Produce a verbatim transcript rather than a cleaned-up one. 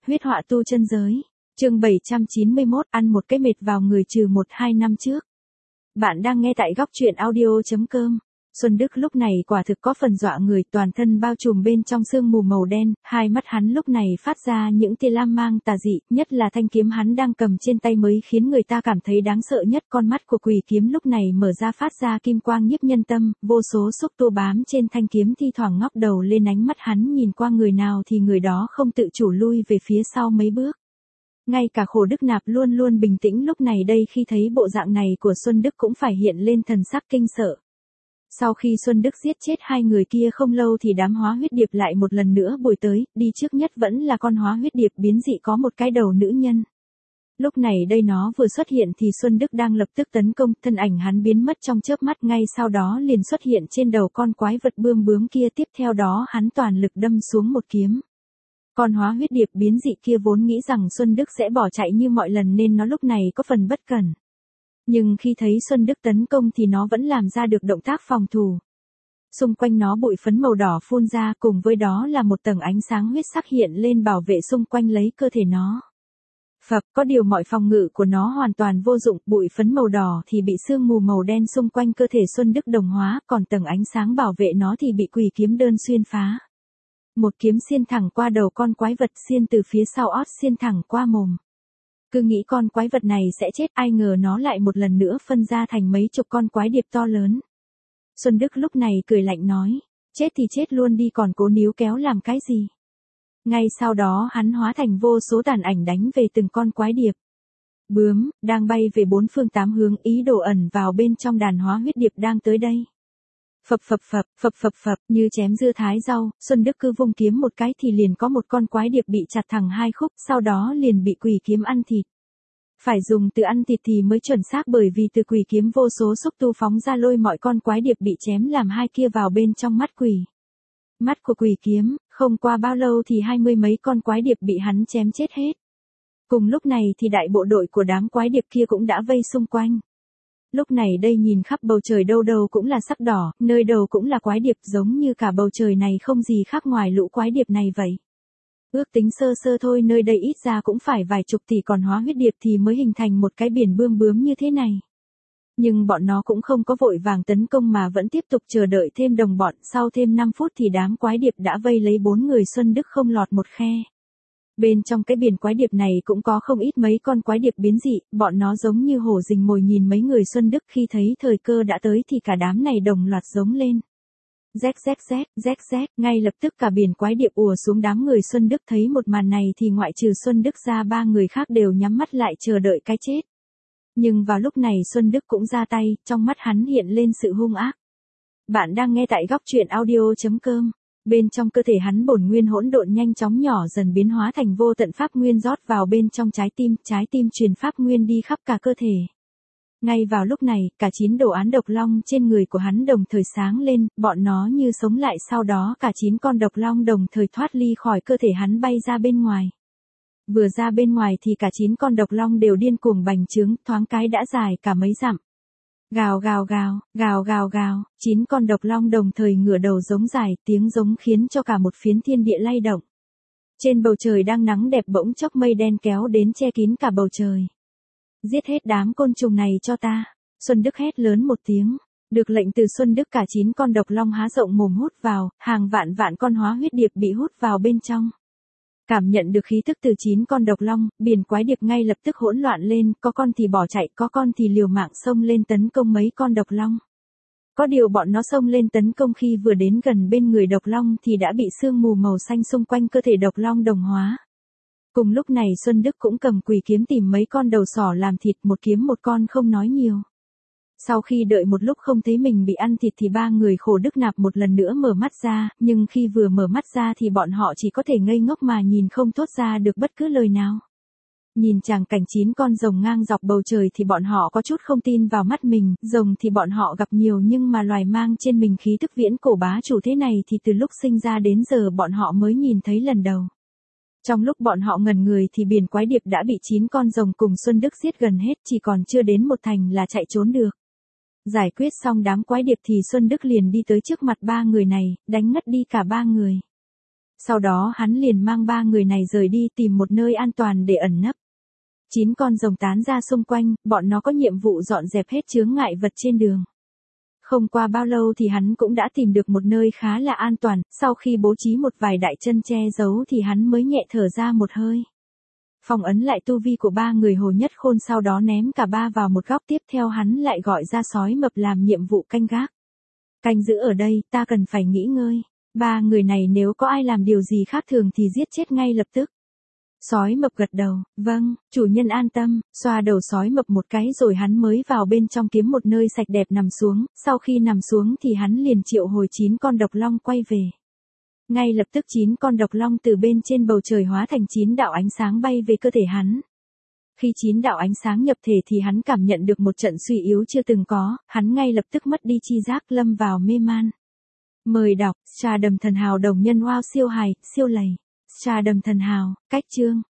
Huyết họa tu chân giới. Chương bảy trăm chín mươi mốt, ăn một cái mệt vào người trừ một hai năm trước. Bạn đang nghe tại góc truyện audio chấm com. Xuân Đức lúc này quả thực có phần dọa người, toàn thân bao trùm bên trong sương mù màu đen, hai mắt hắn lúc này phát ra những tia lam mang tà dị, nhất là thanh kiếm hắn đang cầm trên tay mới khiến người ta cảm thấy đáng sợ nhất. Con mắt của quỷ kiếm lúc này mở ra phát ra kim quang nhiếp nhân tâm, vô số xúc tua bám trên thanh kiếm thi thoảng ngóc đầu lên, ánh mắt hắn nhìn qua người nào thì người đó không tự chủ lui về phía sau mấy bước. Ngay cả Khổ Đức Nạp luôn luôn bình tĩnh lúc này đây khi thấy bộ dạng này của Xuân Đức cũng phải hiện lên thần sắc kinh sợ. Sau khi Xuân Đức giết chết hai người kia không lâu thì đám hóa huyết điệp lại một lần nữa bồi tới, đi trước nhất vẫn là con hóa huyết điệp biến dị có một cái đầu nữ nhân. Lúc này đây nó vừa xuất hiện thì Xuân Đức đang lập tức tấn công, thân ảnh hắn biến mất trong chớp mắt, ngay sau đó liền xuất hiện trên đầu con quái vật bươm bướm kia, tiếp theo đó hắn toàn lực đâm xuống một kiếm. Con hóa huyết điệp biến dị kia vốn nghĩ rằng Xuân Đức sẽ bỏ chạy như mọi lần nên nó lúc này có phần bất cẩn. Nhưng khi thấy Xuân Đức tấn công thì nó vẫn làm ra được động tác phòng thủ. Xung quanh nó bụi phấn màu đỏ phun ra, cùng với đó là một tầng ánh sáng huyết sắc hiện lên bảo vệ xung quanh lấy cơ thể nó. Phập, có điều mọi phòng ngự của nó hoàn toàn vô dụng, bụi phấn màu đỏ thì bị sương mù màu đen xung quanh cơ thể Xuân Đức đồng hóa, còn tầng ánh sáng bảo vệ nó thì bị quỷ kiếm đơn xuyên phá. Một kiếm xiên thẳng qua đầu con quái vật, xiên từ phía sau ót xiên thẳng qua mồm. Cứ nghĩ con quái vật này sẽ chết, ai ngờ nó lại một lần nữa phân ra thành mấy chục con quái điệp to lớn. Xuân Đức lúc này cười lạnh nói, chết thì chết luôn đi, còn cố níu kéo làm cái gì. Ngay sau đó hắn hóa thành vô số tàn ảnh đánh về từng con quái điệp. Bướm, đang bay về bốn phương tám hướng, ý đồ ẩn vào bên trong đàn hóa huyết điệp đang tới đây. Phập phập phập, phập phập phập, như chém dưa thái rau, Xuân Đức cứ vung kiếm một cái thì liền có một con quái điệp bị chặt thẳng hai khúc, sau đó liền bị quỷ kiếm ăn thịt. Phải dùng từ ăn thịt thì mới chuẩn xác, bởi vì từ quỷ kiếm vô số xúc tu phóng ra lôi mọi con quái điệp bị chém làm hai kia vào bên trong mắt quỷ. Mắt của quỷ kiếm, không qua bao lâu thì hai mươi mấy con quái điệp bị hắn chém chết hết. Cùng lúc này thì đại bộ đội của đám quái điệp kia cũng đã vây xung quanh. Lúc này đây nhìn khắp bầu trời đâu đâu cũng là sắc đỏ, nơi đâu cũng là quái điệp, giống như cả bầu trời này không gì khác ngoài lũ quái điệp này vậy. Ước tính sơ sơ thôi, nơi đây ít ra cũng phải vài chục tỷ con hóa huyết điệp thì mới hình thành một cái biển bươm bướm như thế này. Nhưng bọn nó cũng không có vội vàng tấn công mà vẫn tiếp tục chờ đợi thêm đồng bọn, sau thêm năm phút thì đám quái điệp đã vây lấy bốn người Xuân Đức không lọt một khe. Bên trong cái biển quái điệp này cũng có không ít mấy con quái điệp biến dị, bọn nó giống như hổ rình mồi nhìn mấy người Xuân Đức, khi thấy thời cơ đã tới thì cả đám này đồng loạt giống lên. Rét rét rét, rét rét, ngay lập tức cả biển quái điệp ùa xuống đám người Xuân Đức. Thấy một màn này thì ngoại trừ Xuân Đức ra ba người khác đều nhắm mắt lại chờ đợi cái chết. Nhưng vào lúc này Xuân Đức cũng ra tay, trong mắt hắn hiện lên sự hung ác. Bạn đang nghe tại góc truyện audio chấm com. Bên trong cơ thể hắn bổn nguyên hỗn độn nhanh chóng nhỏ dần biến hóa thành vô tận pháp nguyên rót vào bên trong trái tim, trái tim truyền pháp nguyên đi khắp cả cơ thể. Ngay vào lúc này, cả chín đồ án độc long trên người của hắn đồng thời sáng lên, bọn nó như sống lại, sau đó cả chín con độc long đồng thời thoát ly khỏi cơ thể hắn bay ra bên ngoài. Vừa ra bên ngoài thì cả chín con độc long đều điên cuồng bành trướng, thoáng cái đã dài cả mấy dặm. Gào gào gào, gào gào gào, chín con độc long đồng thời ngửa đầu giống dài, tiếng giống khiến cho cả một phiến thiên địa lay động. Trên bầu trời đang nắng đẹp bỗng chốc mây đen kéo đến che kín cả bầu trời. Giết hết đám côn trùng này cho ta. Xuân Đức hét lớn một tiếng. Được lệnh từ Xuân Đức cả chín con độc long há rộng mồm hút vào, hàng vạn vạn con hóa huyết điệp bị hút vào bên trong. Cảm nhận được khí tức từ chín con độc long, biển quái điệp ngay lập tức hỗn loạn lên, có con thì bỏ chạy, có con thì liều mạng xông lên tấn công mấy con độc long. Có điều bọn nó xông lên tấn công khi vừa đến gần bên người độc long thì đã bị sương mù màu xanh xung quanh cơ thể độc long đồng hóa. Cùng lúc này Xuân Đức cũng cầm quỷ kiếm tìm mấy con đầu sỏ làm thịt, một kiếm một con không nói nhiều. Sau khi đợi một lúc không thấy mình bị ăn thịt thì ba người Khổ Đức Nạp một lần nữa mở mắt ra, nhưng khi vừa mở mắt ra thì bọn họ chỉ có thể ngây ngốc mà nhìn, không thốt ra được bất cứ lời nào. Nhìn chàng cảnh chín con rồng ngang dọc bầu trời thì bọn họ có chút không tin vào mắt mình, rồng thì bọn họ gặp nhiều nhưng mà loài mang trên mình khí tức viễn cổ bá chủ thế này thì từ lúc sinh ra đến giờ bọn họ mới nhìn thấy lần đầu. Trong lúc bọn họ ngẩn người thì biển quái điệp đã bị chín con rồng cùng Xuân Đức giết gần hết, chỉ còn chưa đến một thành là chạy trốn được. Giải quyết xong đám quái điệp thì Xuân Đức liền đi tới trước mặt ba người này, đánh ngất đi cả ba người. Sau đó hắn liền mang ba người này rời đi tìm một nơi an toàn để ẩn nấp. Chín con rồng tán ra xung quanh, bọn nó có nhiệm vụ dọn dẹp hết chướng ngại vật trên đường. Không qua bao lâu thì hắn cũng đã tìm được một nơi khá là an toàn, sau khi bố trí một vài đại chân che giấu thì hắn mới nhẹ thở ra một hơi. Phong ấn lại tu vi của ba người Hồ Nhất Khôn, sau đó ném cả ba vào một góc, tiếp theo hắn lại gọi ra sói mập làm nhiệm vụ canh gác. Canh giữ ở đây, ta cần phải nghỉ ngơi. Ba người này nếu có ai làm điều gì khác thường thì giết chết ngay lập tức. Sói mập gật đầu, vâng, chủ nhân an tâm, xoa đầu sói mập một cái rồi hắn mới vào bên trong kiếm một nơi sạch đẹp nằm xuống, sau khi nằm xuống thì hắn liền triệu hồi chín con độc long quay về. Ngay lập tức chín con độc long từ bên trên bầu trời hóa thành chín đạo ánh sáng bay về cơ thể hắn. Khi chín đạo ánh sáng nhập thể thì hắn cảm nhận được một trận suy yếu chưa từng có, hắn ngay lập tức mất đi chi giác, lâm vào mê man. Mời đọc, Trà Đầm Thần Hào đồng nhân wow siêu hài, siêu lầy. Trà Đầm Thần Hào, cách chương.